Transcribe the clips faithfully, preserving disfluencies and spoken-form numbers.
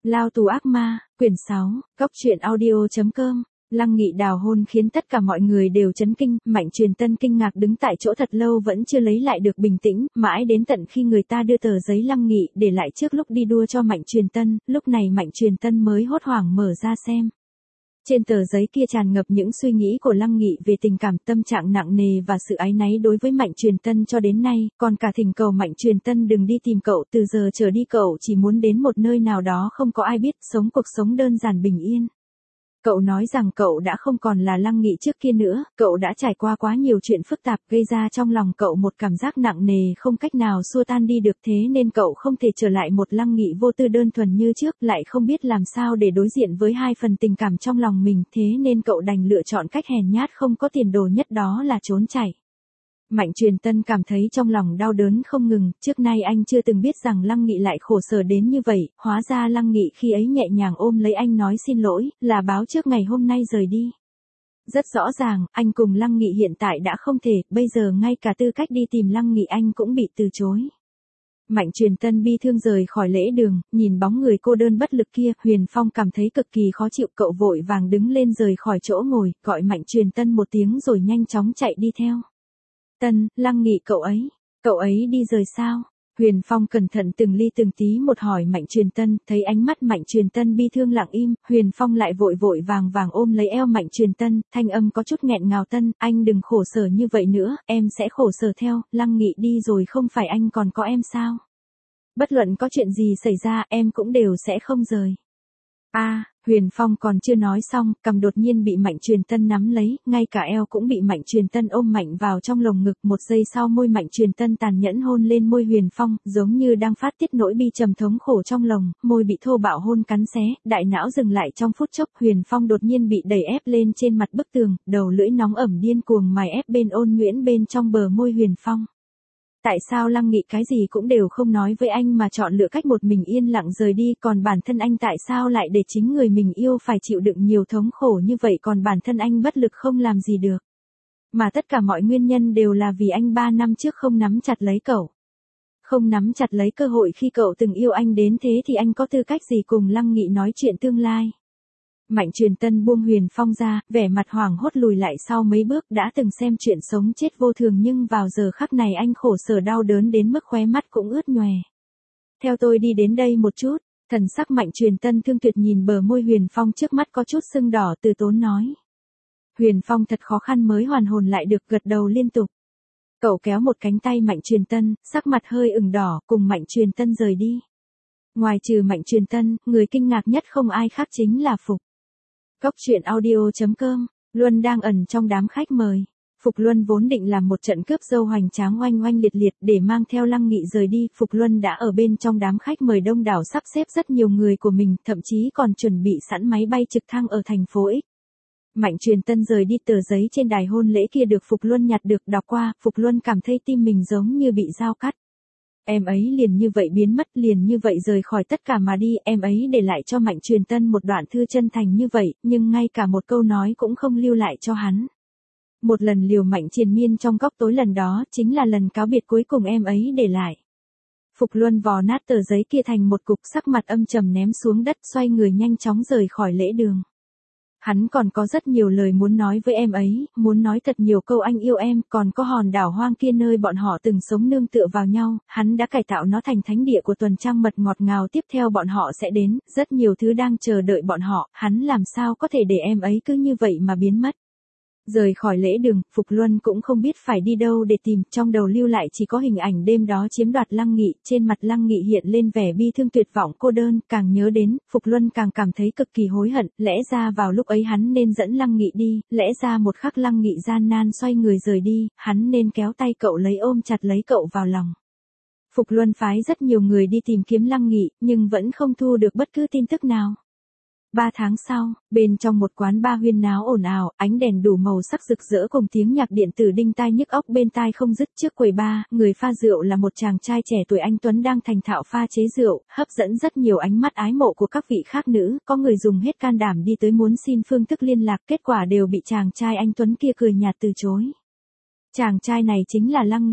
Lao tù ác ma, quyển sáu, góc truyện audio chấm com. Lăng Nghị đào hôn khiến tất cả mọi người đều chấn kinh, Mạnh Truyền Tân kinh ngạc đứng tại chỗ thật lâu vẫn chưa lấy lại được bình tĩnh, mãi đến tận khi người ta đưa tờ giấy Lăng Nghị để lại trước lúc đi đua cho Mạnh Truyền Tân, lúc này Mạnh Truyền Tân mới hốt hoảng mở ra xem. Trên tờ giấy kia tràn ngập những suy nghĩ của Lăng Nghị về tình cảm, tâm trạng nặng nề và sự áy náy đối với Mạnh Truyền Tân cho đến nay, còn cả thỉnh cầu Mạnh Truyền Tân đừng đi tìm cậu, từ giờ trở đi cậu chỉ muốn đến một nơi nào đó không có ai biết, sống cuộc sống đơn giản bình yên. Cậu nói rằng cậu đã không còn là Lăng Nghị trước kia nữa, cậu đã trải qua quá nhiều chuyện phức tạp gây ra trong lòng cậu một cảm giác nặng nề không cách nào xua tan đi được, thế nên cậu không thể trở lại một Lăng Nghị vô tư đơn thuần như trước, lại không biết làm sao để đối diện với hai phần tình cảm trong lòng mình, thế nên cậu đành lựa chọn cách hèn nhát không có tiền đồ nhất, đó là trốn chạy. Mạnh Truyền Tân cảm thấy trong lòng đau đớn không ngừng, trước nay anh chưa từng biết rằng Lăng Nghị lại khổ sở đến như vậy, hóa ra Lăng Nghị khi ấy nhẹ nhàng ôm lấy anh nói xin lỗi, là báo trước ngày hôm nay rời đi. Rất rõ ràng, anh cùng Lăng Nghị hiện tại đã không thể, bây giờ ngay cả tư cách đi tìm Lăng Nghị anh cũng bị từ chối. Mạnh Truyền Tân bi thương rời khỏi lễ đường, nhìn bóng người cô đơn bất lực kia, Huyền Phong cảm thấy cực kỳ khó chịu, cậu vội vàng đứng lên rời khỏi chỗ ngồi, gọi Mạnh Truyền Tân một tiếng rồi nhanh chóng chạy đi theo. Tân, Lăng Nghị cậu ấy, cậu ấy đi rồi sao? Huyền Phong cẩn thận từng ly từng tí một hỏi Mạnh Truyền Tân, thấy ánh mắt Mạnh Truyền Tân bi thương lặng im, Huyền Phong lại vội vội vàng vàng ôm lấy eo Mạnh Truyền Tân, thanh âm có chút nghẹn ngào, Tân, anh đừng khổ sở như vậy nữa, em sẽ khổ sở theo, Lăng Nghị đi rồi không phải anh còn có em sao? Bất luận có chuyện gì xảy ra em cũng đều sẽ không rời. A, à, Huyền Phong còn chưa nói xong, cằm đột nhiên bị Mạnh Truyền Tân nắm lấy, ngay cả eo cũng bị Mạnh Truyền Tân ôm mạnh vào trong lồng ngực, một giây sau môi Mạnh Truyền Tân tàn nhẫn hôn lên môi Huyền Phong, giống như đang phát tiết nỗi bi trầm thống khổ trong lòng, môi bị thô bạo hôn cắn xé, đại não dừng lại trong phút chốc, Huyền Phong đột nhiên bị đẩy ép lên trên mặt bức tường, đầu lưỡi nóng ẩm điên cuồng mài ép bên ôn nhuyễn bên trong bờ môi Huyền Phong. Tại sao Lăng Nghị cái gì cũng đều không nói với anh mà chọn lựa cách một mình yên lặng rời đi, còn bản thân anh tại sao lại để chính người mình yêu phải chịu đựng nhiều thống khổ như vậy, còn bản thân anh bất lực không làm gì được. Mà tất cả mọi nguyên nhân đều là vì anh ba năm trước không nắm chặt lấy cậu. Không nắm chặt lấy cơ hội khi cậu từng yêu anh đến thế thì anh có tư cách gì cùng Lăng Nghị nói chuyện tương lai. Mạnh Truyền Tân buông Huyền Phong ra, vẻ mặt hoảng hốt lùi lại sau mấy bước, đã từng xem chuyện sống chết vô thường nhưng vào giờ khắc này anh khổ sở đau đớn đến mức khóe mắt cũng ướt nhòe. Theo tôi đi đến đây một chút, thần sắc Mạnh Truyền Tân thương tuyệt nhìn bờ môi Huyền Phong trước mắt có chút sưng đỏ, từ tốn nói. Huyền Phong thật khó khăn mới hoàn hồn lại được, gật đầu liên tục. Cậu kéo một cánh tay Mạnh Truyền Tân, sắc mặt hơi ửng đỏ, cùng Mạnh Truyền Tân rời đi. Ngoài trừ Mạnh Truyền Tân, người kinh ngạc nhất không ai khác chính là Phục. Góc truyện audio chấm com, Luân đang ẩn trong đám khách mời. Phục Luân vốn định làm một trận cướp dâu hoành tráng oanh oanh liệt liệt để mang theo Lăng Nghị rời đi, Phục Luân đã ở bên trong đám khách mời đông đảo sắp xếp rất nhiều người của mình, thậm chí còn chuẩn bị sẵn máy bay trực thăng ở thành phố X. Mạnh Truyền Tân rời đi, tờ giấy trên đài hôn lễ kia được Phục Luân nhặt được, đọc qua, Phục Luân cảm thấy tim mình giống như bị dao cắt. Em ấy liền như vậy biến mất, liền như vậy rời khỏi tất cả mà đi, em ấy để lại cho Mạnh Truyền Tân một đoạn thư chân thành như vậy, nhưng ngay cả một câu nói cũng không lưu lại cho hắn. Một lần liều mạng triền miên trong góc tối, lần đó chính là lần cáo biệt cuối cùng em ấy để lại. Phục Luân vò nát tờ giấy kia thành một cục, sắc mặt âm trầm ném xuống đất, xoay người nhanh chóng rời khỏi lễ đường. Hắn còn có rất nhiều lời muốn nói với em ấy, muốn nói thật nhiều câu anh yêu em, còn có hòn đảo hoang kia nơi bọn họ từng sống nương tựa vào nhau, hắn đã cải tạo nó thành thánh địa của tuần trăng mật ngọt ngào, tiếp theo bọn họ sẽ đến, rất nhiều thứ đang chờ đợi bọn họ, hắn làm sao có thể để em ấy cứ như vậy mà biến mất. Rời khỏi lễ đường, Phục Luân cũng không biết phải đi đâu để tìm, trong đầu lưu lại chỉ có hình ảnh đêm đó chiếm đoạt Lăng Nghị, trên mặt Lăng Nghị hiện lên vẻ bi thương tuyệt vọng cô đơn, càng nhớ đến, Phục Luân càng cảm thấy cực kỳ hối hận, lẽ ra vào lúc ấy hắn nên dẫn Lăng Nghị đi, lẽ ra một khắc Lăng Nghị gian nan xoay người rời đi, hắn nên kéo tay cậu lấy ôm chặt lấy cậu vào lòng. Phục Luân phái rất nhiều người đi tìm kiếm Lăng Nghị, nhưng vẫn không thu được bất cứ tin tức nào. Ba tháng sau, bên trong một quán bar huyên náo ồn ào, ánh đèn đủ màu sắc rực rỡ cùng tiếng nhạc điện tử đinh tai nhức óc bên tai không dứt, trước quầy bar, người pha rượu là một chàng trai trẻ tuổi anh tuấn đang thành thạo pha chế rượu, hấp dẫn rất nhiều ánh mắt ái mộ của các vị khác nữ, có người dùng hết can đảm đi tới muốn xin phương thức liên lạc, kết quả đều bị chàng trai anh tuấn kia cười nhạt từ chối. Chàng trai này chính là Lăng Nghị.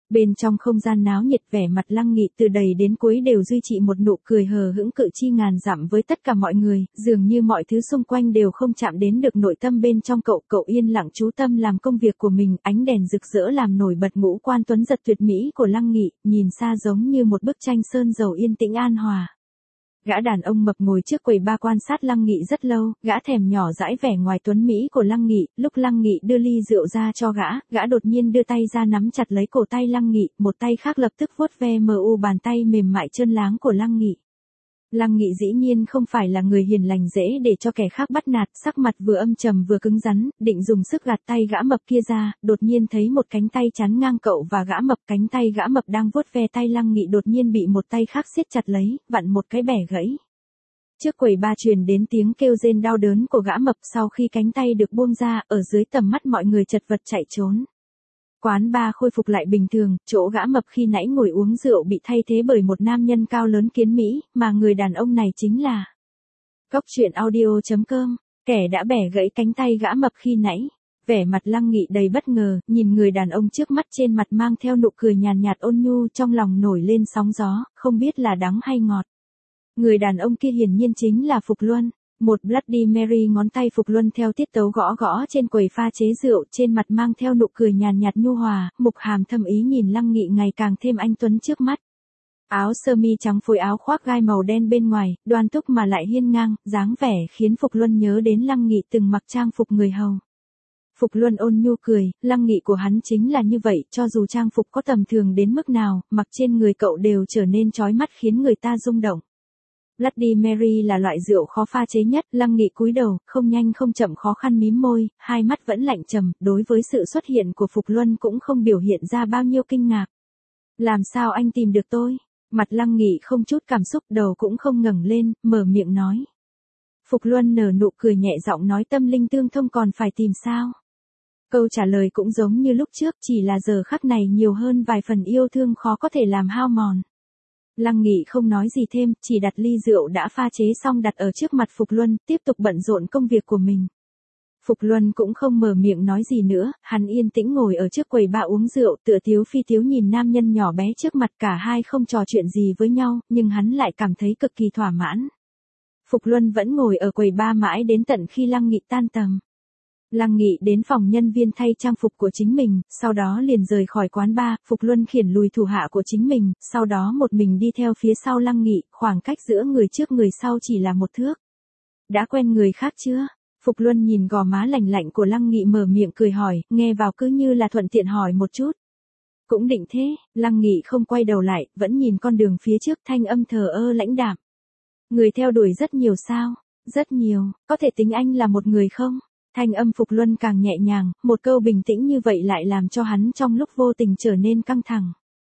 Bên trong không gian náo nhiệt, vẻ mặt Lăng Nghị từ đầy đến cuối đều duy trì một nụ cười hờ hững cự chi ngàn dặm với tất cả mọi người, dường như mọi thứ xung quanh đều không chạm đến được nội tâm bên trong cậu. Cậu yên lặng chú tâm làm công việc của mình, ánh đèn rực rỡ làm nổi bật ngũ quan tuấn giật tuyệt mỹ của Lăng Nghị, nhìn xa giống như một bức tranh sơn dầu yên tĩnh an hòa. Gã đàn ông mập ngồi trước quầy ba quan sát Lăng Nghị rất lâu, gã thèm nhỏ dãi vẻ ngoài tuấn mỹ của Lăng Nghị. Lúc Lăng Nghị đưa ly rượu ra cho gã, gã đột nhiên đưa tay ra nắm chặt lấy cổ tay Lăng Nghị, một tay khác lập tức vuốt ve mờ u bàn tay mềm mại trơn láng của Lăng Nghị. Lăng Nghị dĩ nhiên không phải là người hiền lành dễ để cho kẻ khác bắt nạt, sắc mặt vừa âm trầm vừa cứng rắn, định dùng sức gạt tay gã mập kia ra, đột nhiên thấy một cánh tay chắn ngang cậu và gã mập, cánh tay gã mập đang vuốt ve tay Lăng Nghị đột nhiên bị một tay khác siết chặt lấy, vặn một cái bẻ gãy. Trước quầy ba truyền đến tiếng kêu rên đau đớn của gã mập, sau khi cánh tay được buông ra, ở dưới tầm mắt mọi người chật vật chạy trốn. Quán bar khôi phục lại bình thường, chỗ gã mập khi nãy ngồi uống rượu bị thay thế bởi một nam nhân cao lớn kiến mỹ, mà người đàn ông này chính là Cốc truyện audio chấm com, kẻ đã bẻ gãy cánh tay gã mập khi nãy. Vẻ mặt Lăng Nghị đầy bất ngờ, nhìn người đàn ông trước mắt, trên mặt mang theo nụ cười nhàn nhạt ôn nhu, trong lòng nổi lên sóng gió, không biết là đắng hay ngọt. Người đàn ông kia hiển nhiên chính là Phục Luân. Một Bloody Mary, ngón tay Phục Luân theo tiết tấu gõ gõ trên quầy pha chế rượu, trên mặt mang theo nụ cười nhàn nhạt nhu hòa, mục hàm thâm ý nhìn Lăng Nghị ngày càng thêm anh tuấn trước mắt. Áo sơ mi trắng phối áo khoác gai màu đen bên ngoài, đoan túc mà lại hiên ngang, dáng vẻ khiến Phục Luân nhớ đến Lăng Nghị từng mặc trang phục người hầu. Phục Luân ôn nhu cười, Lăng Nghị của hắn chính là như vậy, cho dù trang phục có tầm thường đến mức nào, mặc trên người cậu đều trở nên chói mắt khiến người ta rung động. Bloody Mary là loại rượu khó pha chế nhất, Lăng Nghị cúi đầu, không nhanh không chậm khó khăn mím môi, hai mắt vẫn lạnh trầm, đối với sự xuất hiện của Phục Luân cũng không biểu hiện ra bao nhiêu kinh ngạc. Làm sao anh tìm được tôi? Mặt Lăng Nghị không chút cảm xúc, đầu cũng không ngẩng lên, mở miệng nói. Phục Luân nở nụ cười nhẹ giọng nói, tâm linh tương thông còn phải tìm sao? Câu trả lời cũng giống như lúc trước, chỉ là giờ khắc này nhiều hơn vài phần yêu thương khó có thể làm hao mòn. Lăng Nghị không nói gì thêm, chỉ đặt ly rượu đã pha chế xong đặt ở trước mặt Phục Luân, tiếp tục bận rộn công việc của mình. Phục Luân cũng không mở miệng nói gì nữa, hắn yên tĩnh ngồi ở trước quầy ba uống rượu, tựa tiếu phi tiếu nhìn nam nhân nhỏ bé trước mặt, cả hai không trò chuyện gì với nhau, nhưng hắn lại cảm thấy cực kỳ thỏa mãn. Phục Luân vẫn ngồi ở quầy ba mãi đến tận khi Lăng Nghị tan tầm. Lăng Nghị đến phòng nhân viên thay trang phục của chính mình, sau đó liền rời khỏi quán bar. Phục Luân khiển lùi thủ hạ của chính mình, sau đó một mình đi theo phía sau Lăng Nghị, khoảng cách giữa người trước người sau chỉ là một thước. Đã quen người khác chưa? Phục Luân nhìn gò má lạnh lạnh của Lăng Nghị mở miệng cười hỏi, nghe vào cứ như là thuận tiện hỏi một chút. Cũng định thế, Lăng Nghị không quay đầu lại, vẫn nhìn con đường phía trước, thanh âm thờ ơ lãnh đạm. Người theo đuổi rất nhiều sao? Rất nhiều, có thể tính anh là một người không? Thanh âm Phục Luân càng nhẹ nhàng, một câu bình tĩnh như vậy lại làm cho hắn trong lúc vô tình trở nên căng thẳng.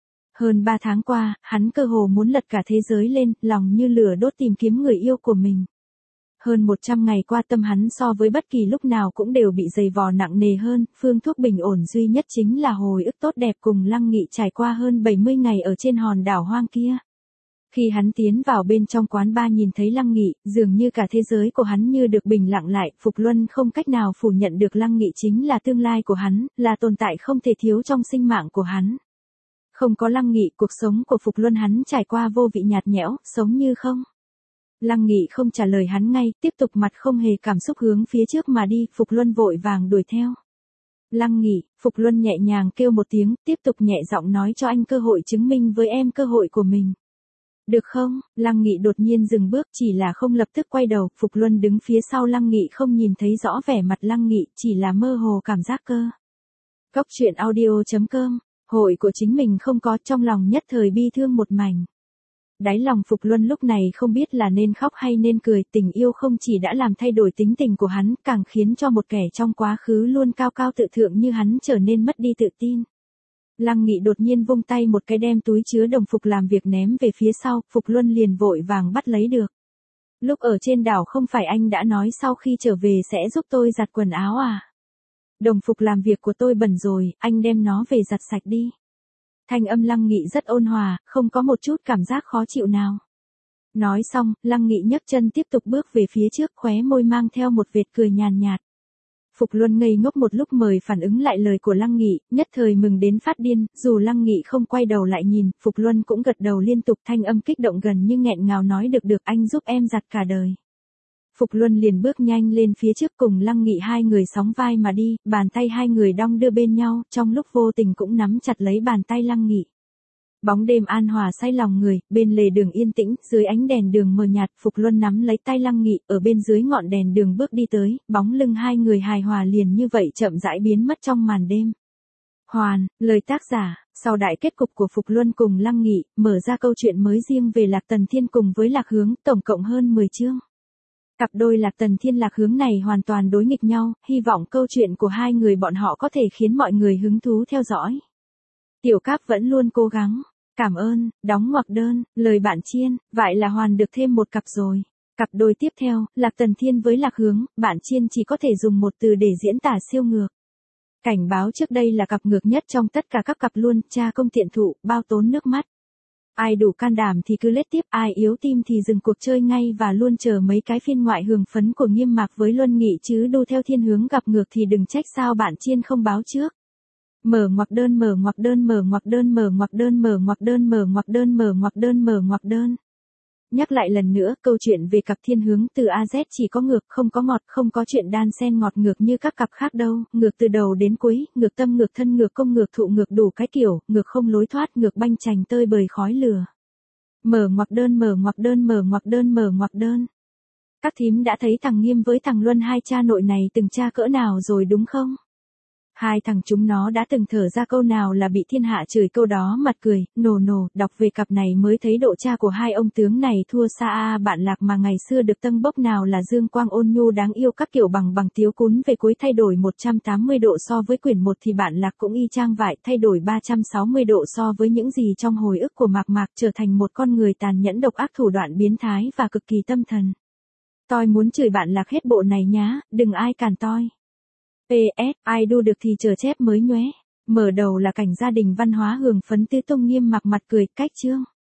Hơn ba tháng qua, hắn cơ hồ muốn lật cả thế giới lên, lòng như lửa đốt tìm kiếm người yêu của mình. Hơn một trăm ngày qua tâm hắn so với bất kỳ lúc nào cũng đều bị dày vò nặng nề hơn, phương thuốc bình ổn duy nhất chính là hồi ức tốt đẹp cùng Lăng Nghị trải qua hơn bảy mươi ngày ở trên hòn đảo hoang kia. Khi hắn tiến vào bên trong quán bar nhìn thấy Lăng Nghị, dường như cả thế giới của hắn như được bình lặng lại, Phục Luân không cách nào phủ nhận được Lăng Nghị chính là tương lai của hắn, là tồn tại không thể thiếu trong sinh mạng của hắn. Không có Lăng Nghị, cuộc sống của Phục Luân hắn trải qua vô vị nhạt nhẽo, sống như không. Lăng Nghị không trả lời hắn ngay, tiếp tục mặt không hề cảm xúc hướng phía trước mà đi, Phục Luân vội vàng đuổi theo. Lăng Nghị, Phục Luân nhẹ nhàng kêu một tiếng, tiếp tục nhẹ giọng nói, cho anh cơ hội chứng minh với em cơ hội của mình. Được không? Lăng Nghị đột nhiên dừng bước, chỉ là không lập tức quay đầu, Phục Luân đứng phía sau Lăng Nghị không nhìn thấy rõ vẻ mặt Lăng Nghị, chỉ là mơ hồ cảm giác cơ. Cốc truyện audio chấm com, hội của chính mình không có, trong lòng nhất thời bi thương một mảnh. Đáy lòng Phục Luân lúc này không biết là nên khóc hay nên cười, tình yêu không chỉ đã làm thay đổi tính tình của hắn, càng khiến cho một kẻ trong quá khứ luôn cao cao tự thượng như hắn trở nên mất đi tự tin. Lăng Nghị đột nhiên vung tay một cái đem túi chứa đồng phục làm việc ném về phía sau, Phục Luân liền vội vàng bắt lấy được. Lúc ở trên đảo không phải anh đã nói sau khi trở về sẽ giúp tôi giặt quần áo à? Đồng phục làm việc của tôi bẩn rồi, anh đem nó về giặt sạch đi. Thanh âm Lăng Nghị rất ôn hòa, không có một chút cảm giác khó chịu nào. Nói xong, Lăng Nghị nhấc chân tiếp tục bước về phía trước, khóe môi mang theo một vệt cười nhàn nhạt. Phục Luân ngây ngốc một lúc mời phản ứng lại lời của Lăng Nghị, nhất thời mừng đến phát điên, dù Lăng Nghị không quay đầu lại nhìn, Phục Luân cũng gật đầu liên tục, thanh âm kích động gần như nghẹn ngào nói được được anh giúp em giặt cả đời. Phục Luân liền bước nhanh lên phía trước cùng Lăng Nghị hai người sóng vai mà đi, bàn tay hai người đong đưa bên nhau, trong lúc vô tình cũng nắm chặt lấy bàn tay Lăng Nghị. Bóng đêm an hòa say lòng người, bên lề đường yên tĩnh, dưới ánh đèn đường mờ nhạt, Phục Luân nắm lấy tay Lăng Nghị, ở bên dưới ngọn đèn đường bước đi tới, bóng lưng hai người hài hòa liền như vậy chậm rãi biến mất trong màn đêm. Hoàn, lời tác giả, sau đại kết cục của Phục Luân cùng Lăng Nghị, mở ra câu chuyện mới riêng về Lạc Tần Thiên cùng với Lạc Hướng, tổng cộng hơn mười chương. Cặp đôi Lạc Tần Thiên Lạc Hướng này hoàn toàn đối nghịch nhau, hy vọng câu chuyện của hai người bọn họ có thể khiến mọi người hứng thú theo dõi. Tiểu Cáp vẫn luôn cố gắng. Cảm ơn, đóng ngoặc đơn, lời bạn Chiên, vậy là hoàn được thêm một cặp rồi. Cặp đôi tiếp theo, Lạc Tần Thiên với Lạc Hướng, bạn Chiên chỉ có thể dùng một từ để diễn tả siêu ngược. Cảnh báo trước đây là cặp ngược nhất trong tất cả các cặp luôn, cha công tiện thụ, bao tốn nước mắt. Ai đủ can đảm thì cứ lết tiếp, ai yếu tim thì dừng cuộc chơi ngay và luôn chờ mấy cái phiên ngoại hưởng phấn của Nghiêm Mạc với Luân Nghị chứ đu theo thiên hướng gặp ngược thì đừng trách sao bạn Chiên không báo trước. Mở ngoặc đơn mở ngoặc đơn mở ngoặc đơn mở ngoặc đơn mở ngoặc đơn mở ngoặc đơn mở ngoặc đơn mở ngoặc đơn. Nhắc lại lần nữa, câu chuyện về cặp thiên hướng từ A Z chỉ có ngược, không có ngọt, không có chuyện đan xen ngọt ngược như các cặp khác đâu, ngược từ đầu đến cuối, ngược tâm ngược thân ngược công ngược thụ ngược đủ cái kiểu, ngược không lối thoát, ngược banh chành tơi bời khói lửa. Mở ngoặc đơn mở ngoặc đơn mở ngoặc đơn mở ngoặc đơn. Các thím đã thấy thằng Nghiêm với thằng Luân hai cha nội này từng cha cỡ nào rồi đúng không? Hai thằng chúng nó đã từng thở ra câu nào là bị thiên hạ chửi câu đó mặt cười, nồ nồ, đọc về cặp này mới thấy độ cha của hai ông tướng này thua xa a bạn Lạc mà ngày xưa được tâng bốc nào là dương quang ôn nhu đáng yêu các kiểu bằng bằng tiếu cún về cuối thay đổi một trăm tám mươi độ so với quyển một thì bạn Lạc cũng y chang vậy thay đổi ba trăm sáu mươi độ so với những gì trong hồi ức của Mạc Mạc trở thành một con người tàn nhẫn độc ác thủ đoạn biến thái và cực kỳ tâm thần. Tôi muốn chửi bạn Lạc hết bộ này nhá, đừng ai cản tôi. pê ét, ai đu được thì chờ chép mới nhóe. Mở đầu là cảnh gia đình văn hóa hưởng phấn tứ tung Nghiêm Mạc mặt cười, cách chương.